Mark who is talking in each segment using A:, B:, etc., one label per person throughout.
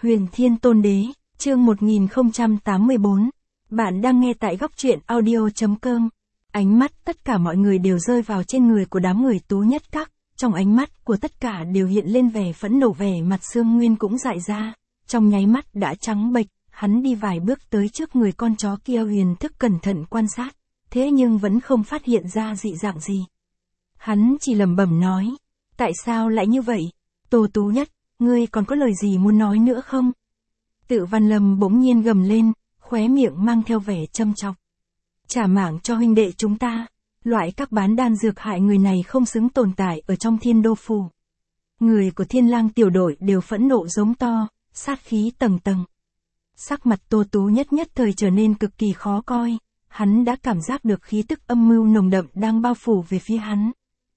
A: Huyền Thiên Tôn Đế, chương 1084. Bạn đang nghe tại góc truyện audio.com. Ánh mắt tất cả mọi người đều rơi vào trên người của đám người Tú Nhất Các. Trong ánh mắt của tất cả đều hiện lên vẻ phẫn nộ, vẻ mặt Sương Nguyên cũng dại ra. Trong nháy mắt đã trắng bệch, hắn đi vài bước tới trước người con chó kia, Huyền Thức cẩn thận quan sát. Thế nhưng vẫn không phát hiện ra dị dạng gì. Hắn chỉ lẩm bẩm nói. Tại sao lại như vậy? Tô Tú Nhất, ngươi còn có lời gì muốn nói nữa không? Tự Văn Lâm bỗng nhiên gầm lên, khóe miệng mang theo vẻ châm chọc. Trả mạng cho huynh đệ chúng ta, loại các bán đan dược hại người này không xứng tồn tại ở trong Thiên Đô Phủ. Người của Thiên Lang tiểu đội đều phẫn nộ giống to, sát khí tầng tầng. Sắc mặt Tô Tú Nhất nhất thời trở nên cực kỳ khó coi, hắn đã cảm giác được khí tức âm mưu nồng đậm đang bao phủ về phía hắn.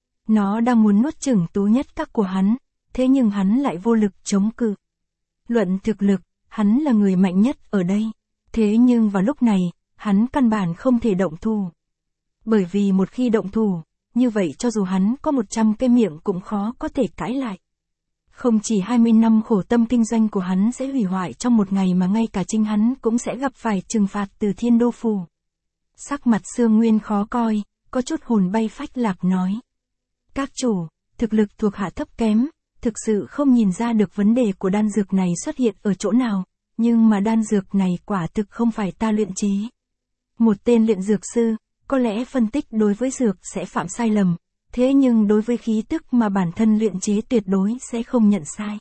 A: Nó đang muốn nuốt chửng Tú Nhất Các của hắn, thế nhưng hắn lại vô lực chống cự. Luận thực lực, hắn là người mạnh nhất ở đây. Thế nhưng vào lúc này, hắn căn bản không thể động thủ. Bởi vì một khi động thủ, như vậy cho dù hắn có 100 cái miệng cũng khó có thể cãi lại. Không chỉ 20 năm khổ tâm kinh doanh của hắn sẽ hủy hoại trong một ngày, mà ngay cả chính hắn cũng sẽ gặp phải trừng phạt từ Thiên Đô Phủ. Sắc mặt Sương Nguyên khó coi, có chút hồn bay phách lạc nói. Các chủ, thực lực thuộc hạ thấp kém, thực sự không nhìn ra được vấn đề của đan dược này xuất hiện ở chỗ nào, nhưng mà đan dược này quả thực không phải ta luyện chế. Một tên luyện dược sư, có lẽ phân tích đối với dược sẽ phạm sai lầm, thế nhưng đối với khí tức mà bản thân luyện chế tuyệt đối sẽ không nhận sai.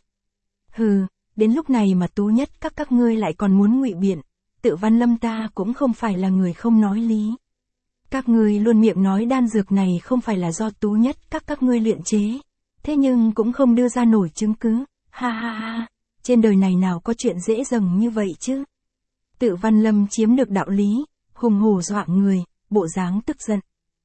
A: Hừ, đến lúc này mà Tú Nhất các ngươi lại còn muốn ngụy biện, Tự Văn Lâm ta cũng không phải là người không nói lý. Các ngươi luôn miệng nói đan dược này không phải là do Tú Nhất các ngươi luyện chế, thế nhưng cũng không đưa ra nổi chứng cứ, ha ha ha, trên đời này nào có chuyện dễ dàng như vậy chứ. Tự Văn Lâm chiếm được đạo lý, hùng hổ dọa người, bộ dáng tức giận.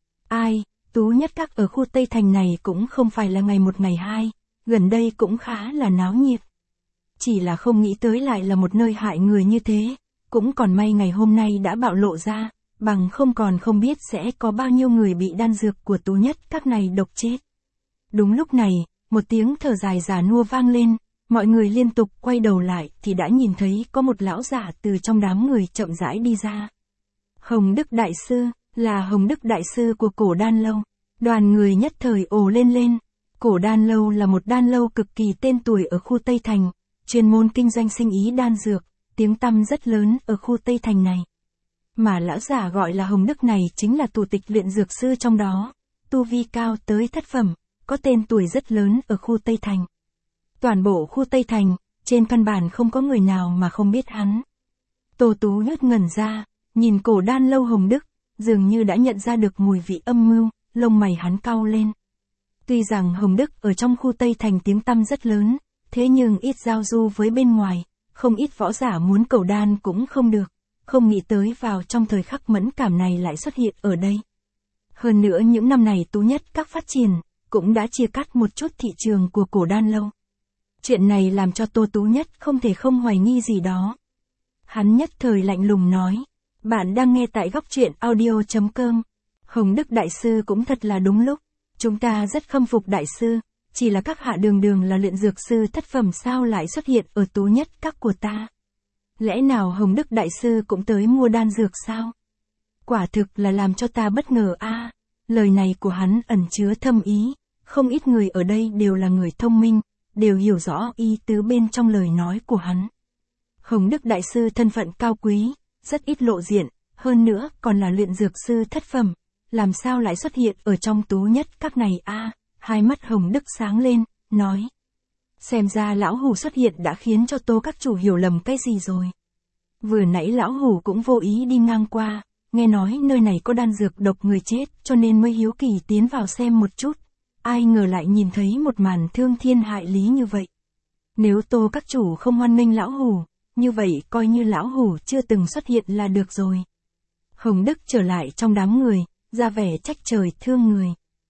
A: Ai, Tú Nhất Các ở khu Tây Thành này cũng không phải là ngày một ngày hai, gần đây cũng khá là náo nhiệt. Chỉ là không nghĩ tới lại là một nơi hại người như thế, cũng còn may ngày hôm nay đã bạo lộ ra, bằng không còn không biết sẽ có bao nhiêu người bị đan dược của Tú Nhất Các này độc chết. Đúng lúc này, một tiếng thở dài già nua vang lên, mọi người liên tục quay đầu lại thì đã nhìn thấy có một lão giả từ trong đám người chậm rãi đi ra. Hồng Đức Đại Sư, là Hồng Đức Đại Sư của Cổ Đan Lâu. Đoàn người nhất thời ồ lên. Cổ Đan Lâu là một đan lâu cực kỳ tên tuổi ở khu Tây Thành, chuyên môn kinh doanh sinh ý đan dược, tiếng tăm rất lớn ở khu Tây Thành này. Mà lão giả gọi là Hồng Đức này chính là thủ tịch luyện dược sư trong đó, tu vi cao tới thất phẩm, có tên tuổi rất lớn ở khu Tây Thành. Toàn bộ khu Tây Thành, trên căn bản không có người nào mà không biết hắn. Tô Tú Nhất ngẩn ra, nhìn Cổ Đan Lâu Hồng Đức, dường như đã nhận ra được mùi vị âm mưu, lông mày hắn cau lên. Tuy rằng Hồng Đức ở trong khu Tây Thành tiếng tăm rất lớn, thế nhưng ít giao du với bên ngoài, không ít võ giả muốn cầu đan cũng không được, không nghĩ tới vào trong thời khắc mẫn cảm này lại xuất hiện ở đây. Hơn nữa những năm này Tú Nhất Các phát triển, cũng đã chia cắt một chút thị trường của Cổ Đan Lâu. Chuyện này làm cho Tô Tú Nhất không thể không hoài nghi gì đó. Hắn nhất thời lạnh lùng nói, bạn đang nghe tại góc truyện audio.com. Hồng Đức Đại Sư cũng thật là đúng lúc, chúng ta rất khâm phục Đại Sư, chỉ là các hạ đường là luyện dược sư thất phẩm sao lại xuất hiện ở Tú Nhất Các của ta. Lẽ nào Hồng Đức Đại Sư cũng tới mua đan dược sao? Quả thực là làm cho ta bất ngờ a. Lời này của hắn ẩn chứa thâm ý, không ít người ở đây đều là người thông minh, đều hiểu rõ ý tứ bên trong lời nói của hắn. Hồng Đức Đại Sư thân phận cao quý, rất ít lộ diện, hơn nữa còn là luyện dược sư thất phẩm, làm sao lại xuất hiện ở trong Tú Nhất Các này a? Hai mắt Hồng Đức sáng lên, nói. Xem ra lão hủ xuất hiện đã khiến cho Tô các chủ hiểu lầm cái gì rồi. Vừa nãy lão hủ cũng vô ý đi ngang qua, nghe nói nơi này có đan dược độc người chết cho nên mới hiếu kỳ tiến vào xem một chút. Ai ngờ lại nhìn thấy một màn thương thiên hại lý như vậy. Nếu Tô các chủ không hoan nghênh lão hủ, như vậy coi như lão hủ chưa từng xuất hiện là được rồi. Hồng Đức trở lại trong đám người, ra vẻ trách trời thương người.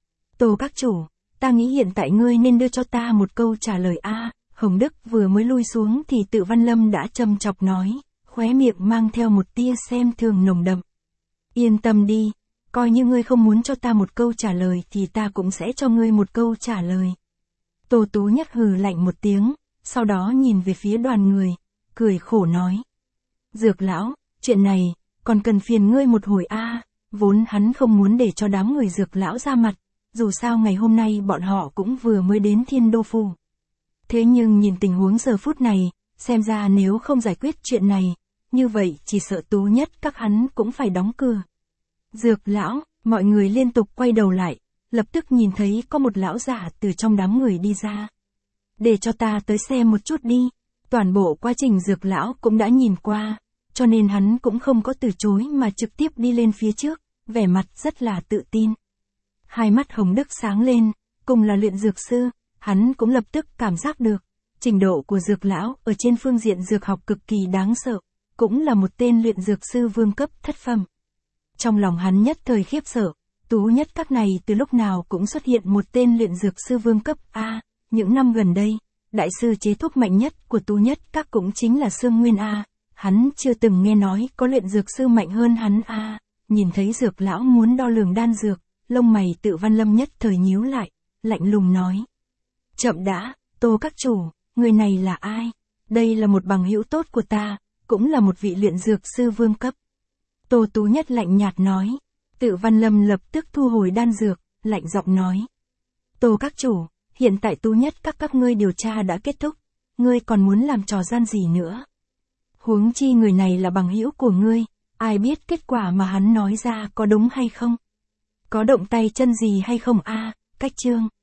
A: Tô các chủ, ta nghĩ hiện tại ngươi nên đưa cho ta một câu trả lời a. Hồng Đức vừa mới lui xuống thì Tự Văn Lâm đã châm chọc nói, khóe miệng mang theo một tia xem thường nồng đậm. Yên tâm đi, coi như ngươi không muốn cho ta một câu trả lời thì ta cũng sẽ cho ngươi một câu trả lời. Tô Tú Nhất hừ lạnh một tiếng, sau đó nhìn về phía đoàn người, cười khổ nói. Dược lão, chuyện này, còn cần phiền ngươi một hồi vốn hắn không muốn để cho đám người Dược lão ra mặt, dù sao ngày hôm nay bọn họ cũng vừa mới đến Thiên Đô Phủ. Thế nhưng nhìn tình huống giờ phút này, xem ra nếu không giải quyết chuyện này, như vậy chỉ sợ Tú Nhất các hắn cũng phải đóng cửa. Dược lão, mọi người liên tục quay đầu lại, lập tức nhìn thấy có một lão giả từ trong đám người đi ra. Để cho ta tới xem một chút đi. Toàn bộ quá trình Dược lão cũng đã nhìn qua, cho nên hắn cũng không có từ chối mà trực tiếp đi lên phía trước, vẻ mặt rất là tự tin. Hai mắt Hồng Đức sáng lên, cùng là luyện dược sư, hắn cũng lập tức cảm giác được, trình độ của Dược lão ở trên phương diện dược học cực kỳ đáng sợ, cũng là một tên luyện dược sư vương cấp thất phẩm. Trong lòng hắn nhất thời khiếp sợ, Tú Nhất các này từ lúc nào cũng xuất hiện một tên luyện dược sư vương cấp những năm gần đây, đại sư chế thuốc mạnh nhất của Tú Nhất các cũng chính là Sương Nguyên hắn chưa từng nghe nói có luyện dược sư mạnh hơn hắn Nhìn thấy Dược lão muốn đo lường đan dược, lông mày Tự Văn Lâm nhất thời nhíu lại, lạnh lùng nói. Chậm đã, Tô các chủ, người này là ai? Đây là một bằng hữu tốt của ta, cũng là một vị luyện dược sư vương cấp. Tô Tú Nhất lạnh nhạt nói. Tự Văn Lâm lập tức thu hồi đan dược, lạnh giọng nói. Tô các chủ, hiện tại Tú Nhất các ngươi điều tra đã kết thúc, ngươi còn muốn làm trò gian gì nữa? Huống chi người này là bằng hữu của ngươi, ai biết kết quả mà hắn nói ra có đúng hay không? Có động tay chân gì hay không cách chương.